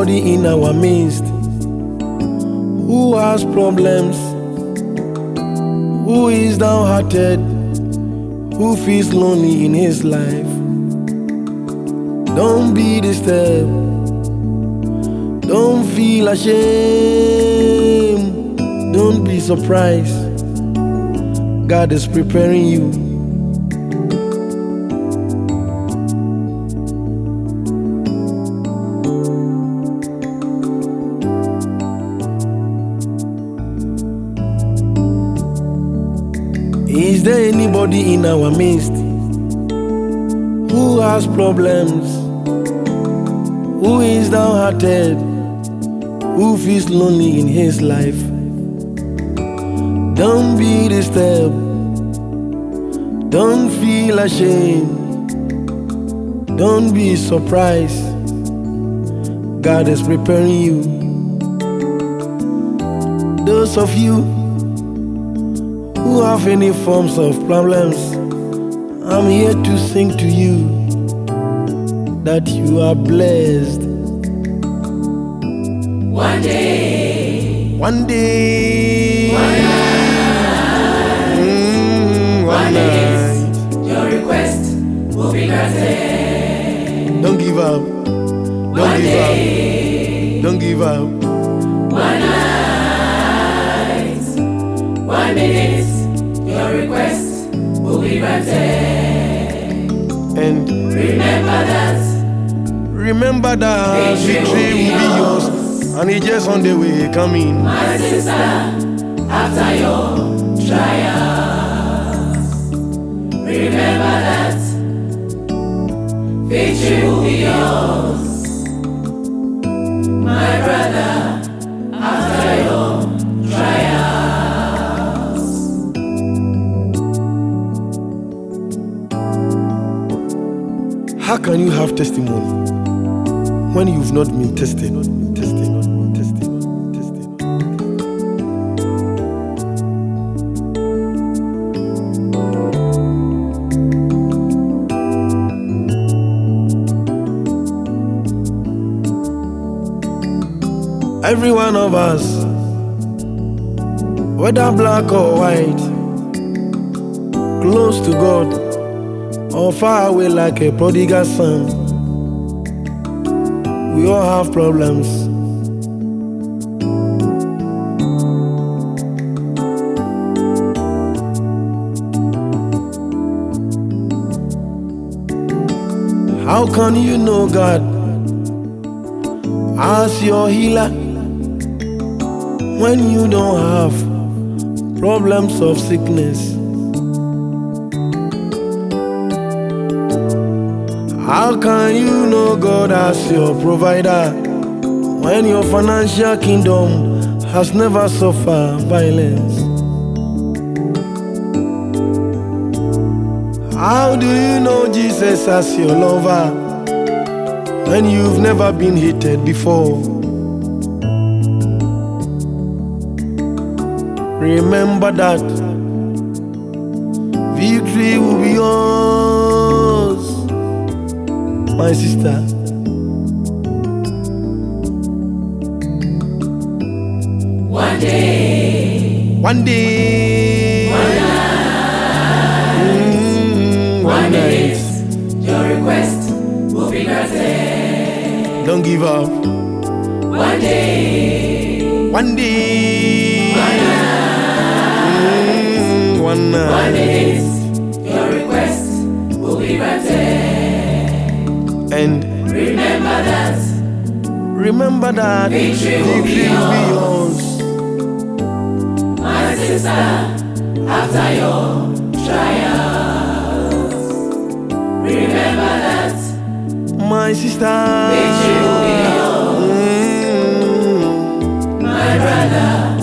anybody in our midst who has problems, who is downhearted, who feels lonely in his life, don't be disturbed, don't feel ashamed, don't be surprised. God is preparing you. Is there anybody in our midst who has problems, who is downhearted, who feels lonely in his life? Don't be disturbed, don't feel ashamed, don't be surprised. God is preparing you. Those of you who have any forms of problems, I'm here to sing to you that you are blessed. One day, one day, one night, your request will be granted. Don't give up, don't give up, don't give up. One night, 1 minute, your request will be granted. And remember that victory will be yours, and it's just on the way coming. My sister, after your trials, remember that victory will be yours. My brother, after your trials. How can you have testimony when you've not been tested? Every one of us, whether black or white, close to God or far away like a prodigal son, we all have problems. How can you know God as your healer when you don't have problems of sickness? How can you know God as your provider when your financial kingdom has never suffered violence? How do you know Jesus as your lover when you've never been hated before? Remember that victory will be yours, my sister. One day, one day, one night, your request will be granted. Don't give up. One day, one day, one night, 1 minute, your request will be granted. And remember that victory will be yours. My sister, after your trials, remember that my sister, victory will be yours. My brother,